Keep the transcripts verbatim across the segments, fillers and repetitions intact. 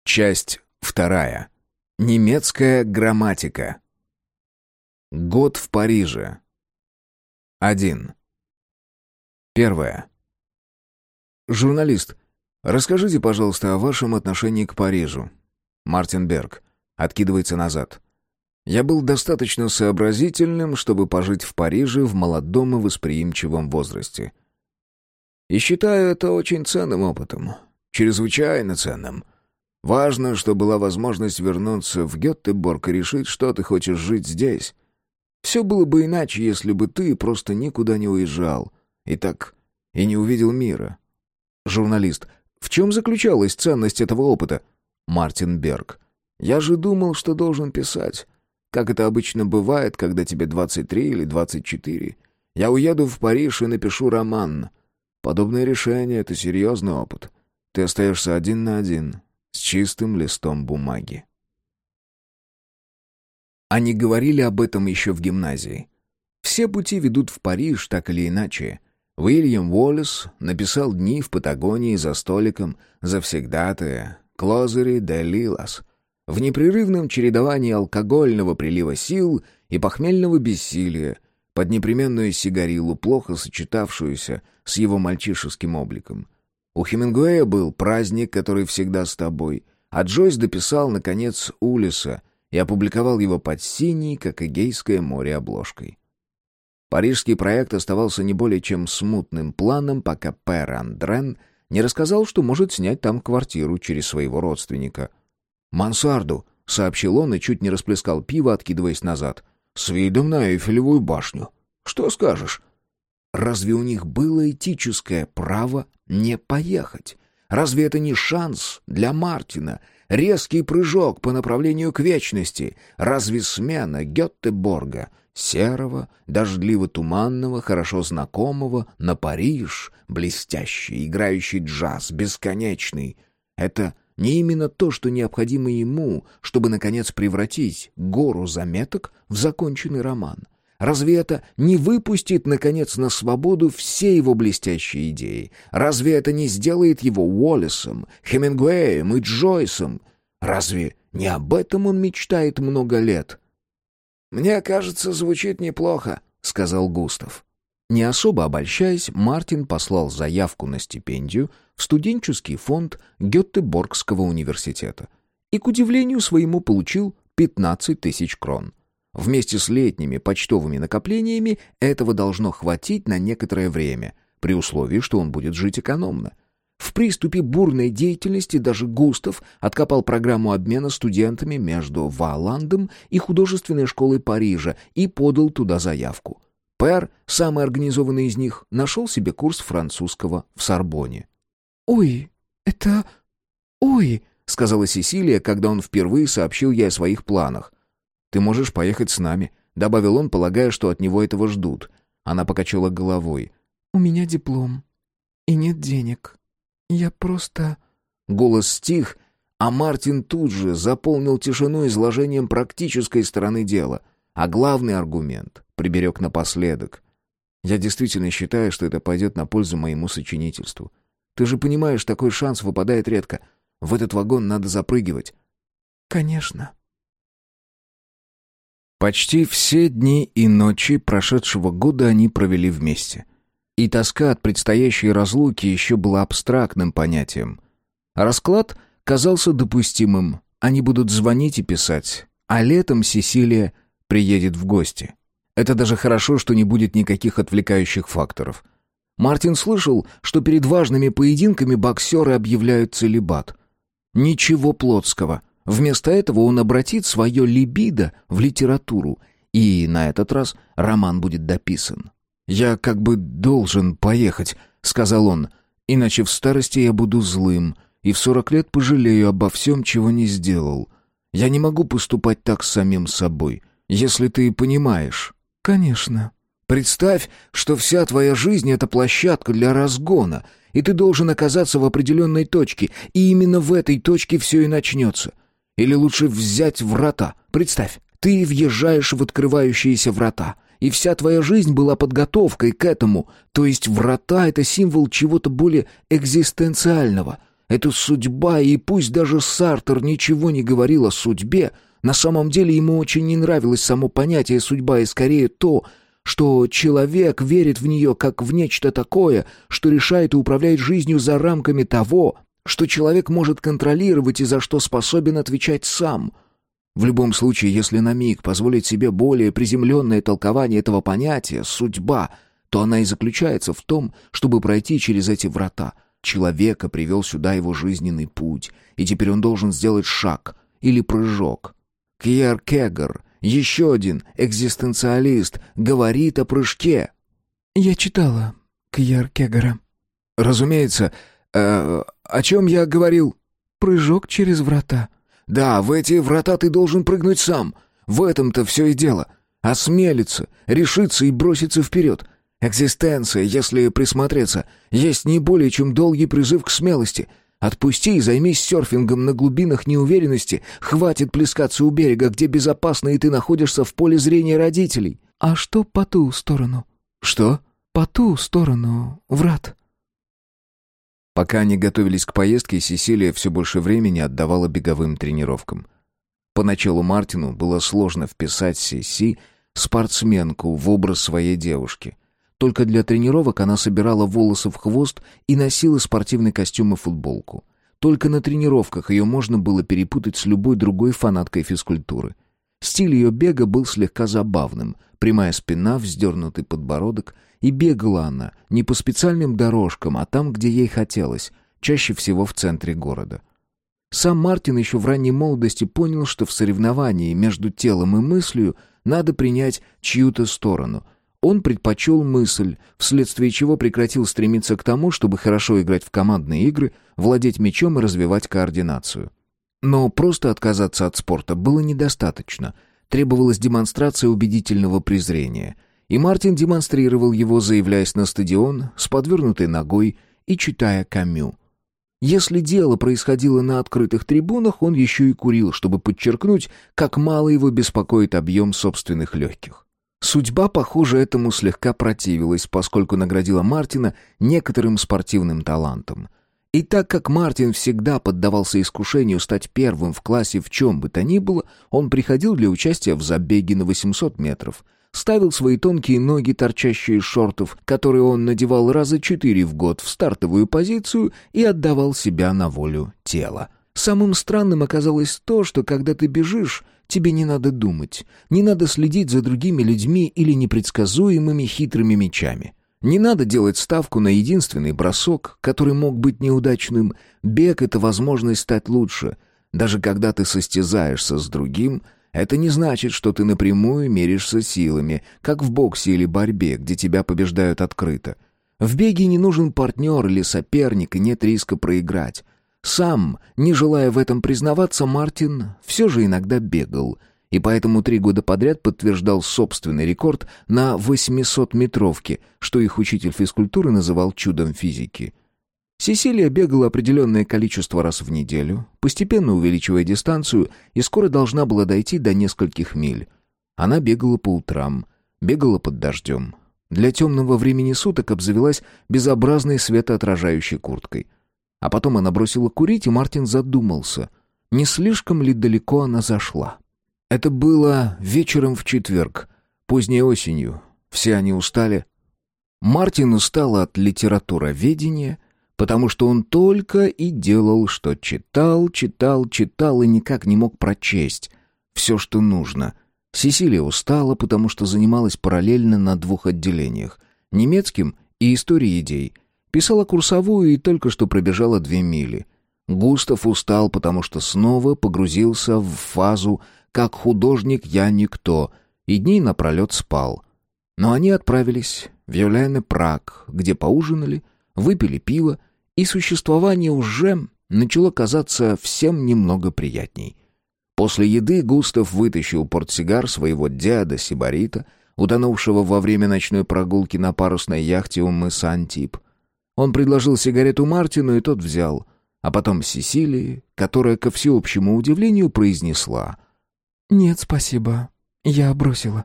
Часть вторая. Немецкая грамматика. Год в Париже. один. Первое. Журналист, расскажите, пожалуйста, о вашем отношении к Парижу. Мартин Берг откидывается назад. Я был достаточно сообразительным, чтобы пожить в Париже в молодом и восприимчивом возрасте. И считаю это очень ценным опытом. Чрезвычайно ценным. Важно, что была возможность вернуться в Гётеборг и решить, что ты хочешь жить здесь. Все было бы иначе, если бы ты просто никуда не уезжал. И так и не увидел мира. Журналист. В чем заключалась ценность этого опыта? Мартин Берг. Я же думал, что должен писать. Как это обычно бывает, когда тебе двадцать три или двадцать четыре. Я уеду в Париж и напишу роман. Подобное решение — это серьезный опыт. Ты остаешься один на один с чистым листом бумаги. Они говорили об этом еще в гимназии. Все пути ведут в Париж, так или иначе. Уильям Уоллес написал «Дни в Патагонии» за столиком, завсегдатая, Клозери де Лилас, в непрерывном чередовании алкогольного прилива сил и похмельного бессилия, под непременную сигарилу, плохо сочетавшуюся с его мальчишеским обликом. У Хемингуэя был «Праздник, который всегда с тобой», а Джойс дописал, наконец, «Улисса» и опубликовал его под синей, как Эгейское море, обложкой. Парижский проект оставался не более чем смутным планом, пока Пэр Андрен не рассказал, что может снять там квартиру через своего родственника. «Мансарду», — сообщил он и чуть не расплескал пиво, откидываясь назад, — «с видом на Эйфелевую башню. Что скажешь?» Разве у них было этическое право не поехать? Разве это не шанс для Мартина? Резкий прыжок по направлению к вечности? Разве смена Гётеборга, серого, дождливо-туманного, хорошо знакомого, на Париж, блестящий, играющий джаз, бесконечный? Это не именно то, что необходимо ему, чтобы, наконец, превратить гору заметок в законченный роман? Разве это не выпустит, наконец, на свободу все его блестящие идеи? Разве это не сделает его Уоллесом, Хемингуэем и Джойсом? Разве не об этом он мечтает много лет? «Мне кажется, звучит неплохо», — сказал Густав. Не особо обольщаясь, Мартин послал заявку на стипендию в студенческий фонд Гётеборгского университета и, к удивлению своему, получил пятнадцать тысяч крон. Вместе с летними почтовыми накоплениями этого должно хватить на некоторое время, при условии, что он будет жить экономно. В приступе бурной деятельности даже Густав откопал программу обмена студентами между Вааландом и художественной школой Парижа и подал туда заявку. Пэр, самый организованный из них, нашел себе курс французского в Сорбонне. «Ой, это... ой», — сказала Сесилия, когда он впервые сообщил ей о своих планах. «Ты можешь поехать с нами», — добавил он, полагая, что от него этого ждут. Она покачала головой. «У меня диплом. И нет денег. Я просто...» Голос стих, а Мартин тут же заполнил тишину изложением практической стороны дела, а главный аргумент приберег напоследок. «Я действительно считаю, что это пойдет на пользу моему сочинительству. Ты же понимаешь, такой шанс выпадает редко. В этот вагон надо запрыгивать». «Конечно». Почти все дни и ночи прошедшего года они провели вместе. И тоска от предстоящей разлуки еще была абстрактным понятием. Расклад казался допустимым. Они будут звонить и писать. А летом Сесилия приедет в гости. Это даже хорошо, что не будет никаких отвлекающих факторов. Мартин слышал, что перед важными поединками боксеры объявляют целибат. Ничего плотского. Вместо этого он обратит свое либидо в литературу, и на этот раз роман будет дописан. «Я как бы должен поехать», — сказал он, — «иначе в старости я буду злым, и в сорок лет пожалею обо всем, чего не сделал. Я не могу поступать так с самим собой, если ты понимаешь». «Конечно». «Представь, что вся твоя жизнь — это площадка для разгона, и ты должен оказаться в определенной точке, и именно в этой точке все и начнется. Или лучше взять врата. Представь, ты въезжаешь в открывающиеся врата, и вся твоя жизнь была подготовкой к этому, то есть врата — это символ чего-то более экзистенциального. Это судьба, и пусть даже Сартр ничего не говорил о судьбе, на самом деле ему очень не нравилось само понятие «судьба» и скорее то, что человек верит в нее как в нечто такое, что решает и управляет жизнью за рамками того, что человек может контролировать и за что способен отвечать сам. В любом случае, если на миг позволить себе более приземленное толкование этого понятия «судьба», то она и заключается в том, чтобы пройти через эти врата. Человека привел сюда его жизненный путь, и теперь он должен сделать шаг или прыжок. Кьеркегор, еще один экзистенциалист, говорит о прыжке. Я читала Кьеркегора. Разумеется. Э, о чем я говорил? Прыжок через врата. Да, в эти врата ты должен прыгнуть сам. В этом-то все и дело. Осмелиться, решиться и броситься вперед. Экзистенция, если присмотреться, есть не более чем долгий призыв к смелости. Отпусти и займись серфингом на глубинах неуверенности. Хватит плескаться у берега, где безопасно, и ты находишься в поле зрения родителей. А что по ту сторону? Что? По ту сторону врат. Пока они готовились к поездке, Сесилия все больше времени отдавала беговым тренировкам. Поначалу Мартину было сложно вписать Сиси, спортсменку, в образ своей девушки. Только для тренировок она собирала волосы в хвост и носила спортивный костюм и футболку. Только на тренировках ее можно было перепутать с любой другой фанаткой физкультуры. Стиль ее бега был слегка забавным. Прямая спина, вздернутый подбородок. И бегала она не по специальным дорожкам, а там, где ей хотелось, чаще всего в центре города. Сам Мартин еще в ранней молодости понял, что в соревновании между телом и мыслью надо принять чью-то сторону. Он предпочел мысль, вследствие чего прекратил стремиться к тому, чтобы хорошо играть в командные игры, владеть мячом и развивать координацию. Но просто отказаться от спорта было недостаточно. Требовалась демонстрация убедительного презрения. И Мартин демонстрировал его, заявляясь на стадион с подвернутой ногой и читая Камю. Если дело происходило на открытых трибунах, он еще и курил, чтобы подчеркнуть, как мало его беспокоит объем собственных легких. Судьба, похоже, этому слегка противилась, поскольку наградила Мартина некоторым спортивным талантом. И так как Мартин всегда поддавался искушению стать первым в классе в чем бы то ни было, он приходил для участия в забеге на восемьсот метров, ставил свои тонкие ноги, торчащие из шортов, которые он надевал раза четыре в год, в стартовую позицию и отдавал себя на волю тела. Самым странным оказалось то, что когда ты бежишь, тебе не надо думать, не надо следить за другими людьми или непредсказуемыми хитрыми мячами. Не надо делать ставку на единственный бросок, который мог быть неудачным. Бег — это возможность стать лучше. Даже когда ты состязаешься с другим, это не значит, что ты напрямую меришься силами, как в боксе или борьбе, где тебя побеждают открыто. В беге не нужен партнер или соперник, и нет риска проиграть. Сам, не желая в этом признаваться, Мартин все же иногда бегал, и поэтому три года подряд подтверждал собственный рекорд на восьмисотметровке, что их учитель физкультуры называл чудом физики. Сесилия бегала определенное количество раз в неделю, постепенно увеличивая дистанцию, и скоро должна была дойти до нескольких миль. Она бегала по утрам, бегала под дождем. Для темного времени суток обзавелась безобразной светоотражающей курткой. А потом она бросила курить, и Мартин задумался, не слишком ли далеко она зашла. Это было вечером в четверг, поздней осенью. Все они устали. Мартин устал от литературоведения, потому что он только и делал, что читал, читал, читал и никак не мог прочесть все, что нужно. Сесилия устала, потому что занималась параллельно на двух отделениях — немецким и историей идей. Писала курсовую и только что пробежала две мили. Густав устал, потому что снова погрузился в фазу «как художник я никто», и дней напролет спал. Но они отправились в Юлиане-Праг, где поужинали, выпили пиво, и существование уже начало казаться всем немного приятней. После еды Густав вытащил портсигар своего дяда Сибарита, утонувшего во время ночной прогулки на парусной яхте у мыса Антиб. Он предложил сигарету Мартину, и тот взял, а потом Сесилии, которая, ко всеобщему удивлению, произнесла: «Нет, спасибо, я бросила».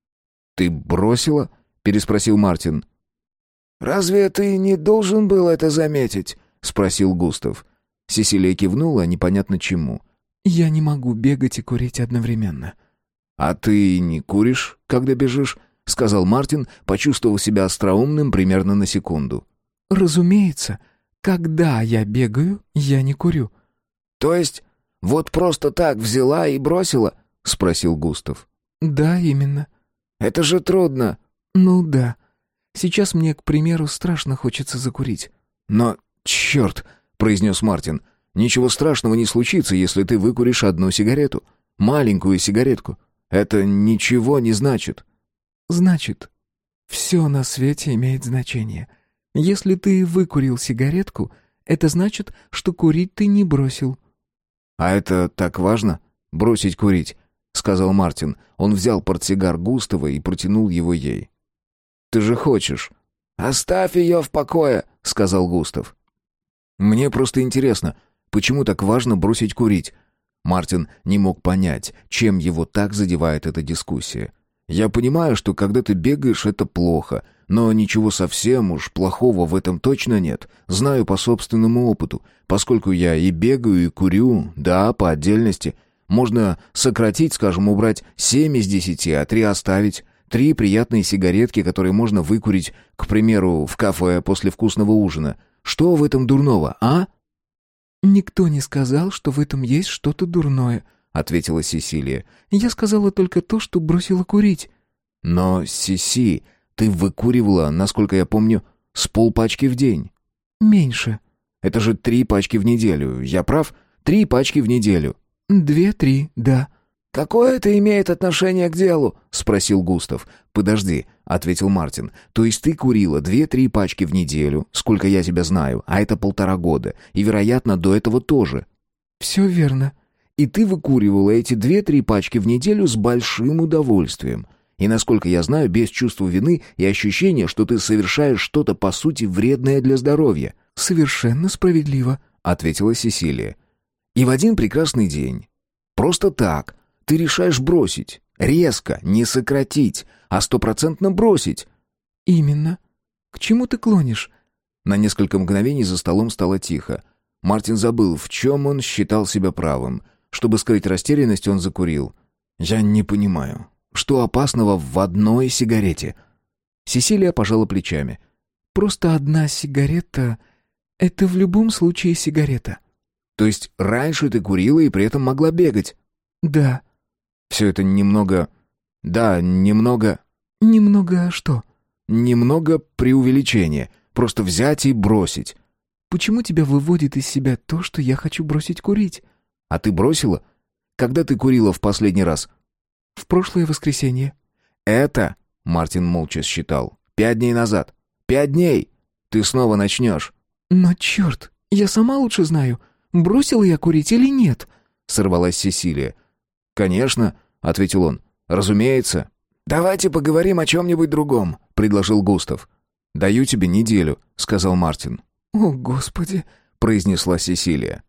«Ты бросила?» — переспросил Мартин. «Разве ты не должен был это заметить?» — спросил Густав. Сесилия кивнула, непонятно чему. «Я не могу бегать и курить одновременно». «А ты не куришь, когда бежишь?» — сказал Мартин, почувствовав себя остроумным примерно на секунду. «Разумеется, когда я бегаю, я не курю». «То есть вот просто так взяла и бросила?» — спросил Густав. «Да, именно». «Это же трудно». «Ну да. Сейчас мне, к примеру, страшно хочется закурить». «Но, черт!» — произнес Мартин. «Ничего страшного не случится, если ты выкуришь одну сигарету. Маленькую сигаретку. Это ничего не значит». «Значит, все на свете имеет значение. Если ты выкурил сигаретку, это значит, что курить ты не бросил». «А это так важно? Бросить курить?» — сказал Мартин. Он взял портсигар Густава и протянул его ей. «Ты же хочешь?» «Оставь ее в покое», — сказал Густав. «Мне просто интересно, почему так важно бросить курить?» Мартин не мог понять, чем его так задевает эта дискуссия. «Я понимаю, что когда ты бегаешь, это плохо, но ничего совсем уж плохого в этом точно нет. Знаю по собственному опыту, поскольку я и бегаю, и курю, да, по отдельности. Можно сократить, скажем, убрать семь из десяти, а три оставить. Три приятные сигаретки, которые можно выкурить, к примеру, в кафе после вкусного ужина. Что в этом дурного, а?» «Никто не сказал, что в этом есть что-то дурное», — ответила Сесилия. «Я сказала только то, что бросила курить». «Но, Сиси, ты выкуривала, насколько я помню, с полпачки в день». «Меньше». «Это же три пачки в неделю, я прав? Три пачки в неделю». «Две-три, да». «Какое это имеет отношение к делу?» — спросил Густав. «Подожди», — ответил Мартин. «То есть ты курила две-три пачки в неделю, сколько я тебя знаю, а это полтора года, и, вероятно, до этого тоже». «Все верно». «И ты выкуривала эти две-три пачки в неделю с большим удовольствием. И, насколько я знаю, без чувства вины и ощущения, что ты совершаешь что-то, по сути, вредное для здоровья». «Совершенно справедливо», — ответила Сесилия. «И в один прекрасный день, просто так, ты решаешь бросить, резко, не сократить, а стопроцентно бросить». «Именно. К чему ты клонишь?» На несколько мгновений за столом стало тихо. Мартин забыл, в чем он считал себя правым. Чтобы скрыть растерянность, он закурил. «Я не понимаю, что опасного в одной сигарете?» Сесилия пожала плечами. «Просто одна сигарета — это в любом случае сигарета». «То есть раньше ты курила и при этом могла бегать?» «Да». «Все это немного... Да, немного...» «Немного что?» «Немного преувеличения. Просто взять и бросить». «Почему тебя выводит из себя то, что я хочу бросить курить?» «А ты бросила? Когда ты курила в последний раз?» «В прошлое воскресенье». «Это...» — Мартин молча считал. «Пять дней назад. Пять дней! Ты снова начнешь». «Но черт, я сама лучше знаю, бросила я курить или нет?» — сорвалась Сесилия. «Конечно», — ответил он. «Разумеется». «Давайте поговорим о чем-нибудь другом», — предложил Густав. «Даю тебе неделю», — сказал Мартин. «О, Господи», — произнесла Сесилия.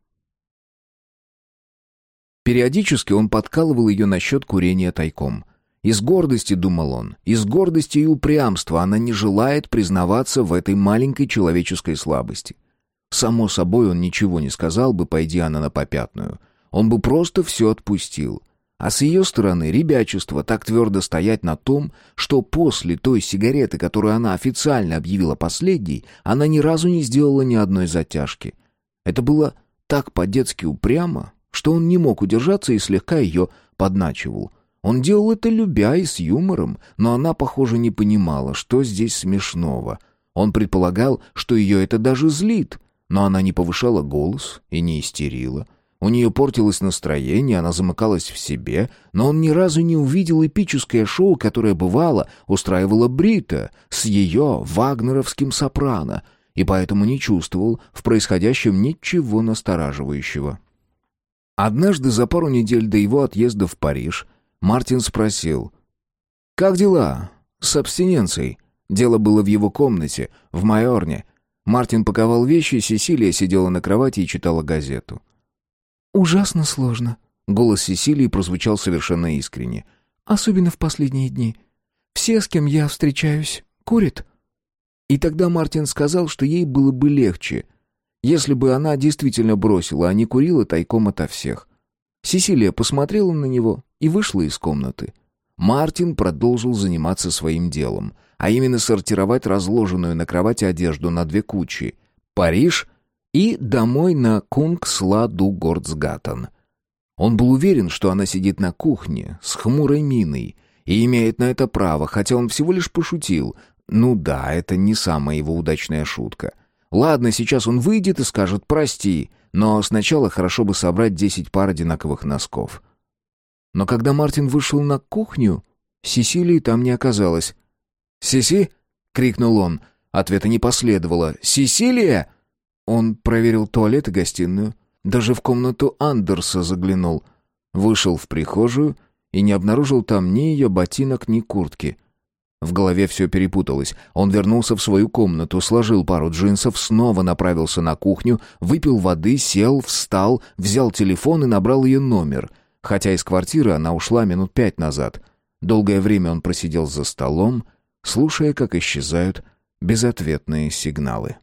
Периодически он подкалывал ее насчет курения тайком. Из гордости, думал он, из гордости и упрямства она не желает признаваться в этой маленькой человеческой слабости. Само собой, он ничего не сказал бы, пойди она на попятную. Он бы просто все отпустил. А с ее стороны ребячество так твердо стоять на том, что после той сигареты, которую она официально объявила последней, она ни разу не сделала ни одной затяжки. Это было так по-детски упрямо, что он не мог удержаться и слегка ее подначивал. Он делал это любя и с юмором, но она, похоже, не понимала, что здесь смешного. Он предполагал, что ее это даже злит, но она не повышала голос и не истерила. У нее портилось настроение, она замыкалась в себе, но он ни разу не увидел эпическое шоу, которое, бывало, устраивала Брита с ее вагнеровским сопрано, и поэтому не чувствовал в происходящем ничего настораживающего. Однажды за пару недель до его отъезда в Париж Мартин спросил: «Как дела с абстиненцией?» Дело было в его комнате, в Майорне. Мартин паковал вещи, Сесилия сидела на кровати и читала газету. «Ужасно сложно», — голос Сесилии прозвучал совершенно искренне. «Особенно в последние дни. Все, с кем я встречаюсь, курят». И тогда Мартин сказал, что ей было бы легче. Если бы она действительно бросила, а не курила тайком ото всех. Сесилия посмотрела на него и вышла из комнаты. Мартин продолжил заниматься своим делом, а именно сортировать разложенную на кровати одежду на две кучи — Париж и домой на Кунгсла-ду-Горцгаттен. Он был уверен, что она сидит на кухне с хмурой миной и имеет на это право, хотя он всего лишь пошутил. Ну да, это не самая его удачная шутка. Ладно, сейчас он выйдет и скажет «прости», но сначала хорошо бы собрать десять пар одинаковых носков. Но когда Мартин вышел на кухню, Сесилии там не оказалось. «Сиси?» — крикнул он. Ответа не последовало. «Сесилия?» Он проверил туалет и гостиную. Даже в комнату Андерса заглянул. Вышел в прихожую и не обнаружил там ни ее ботинок, ни куртки. В голове все перепуталось. Он вернулся в свою комнату, сложил пару джинсов, снова направился на кухню, выпил воды, сел, встал, взял телефон и набрал ее номер. Хотя из квартиры она ушла минут пять назад. Долгое время он просидел за столом, слушая, как исчезают безответные сигналы.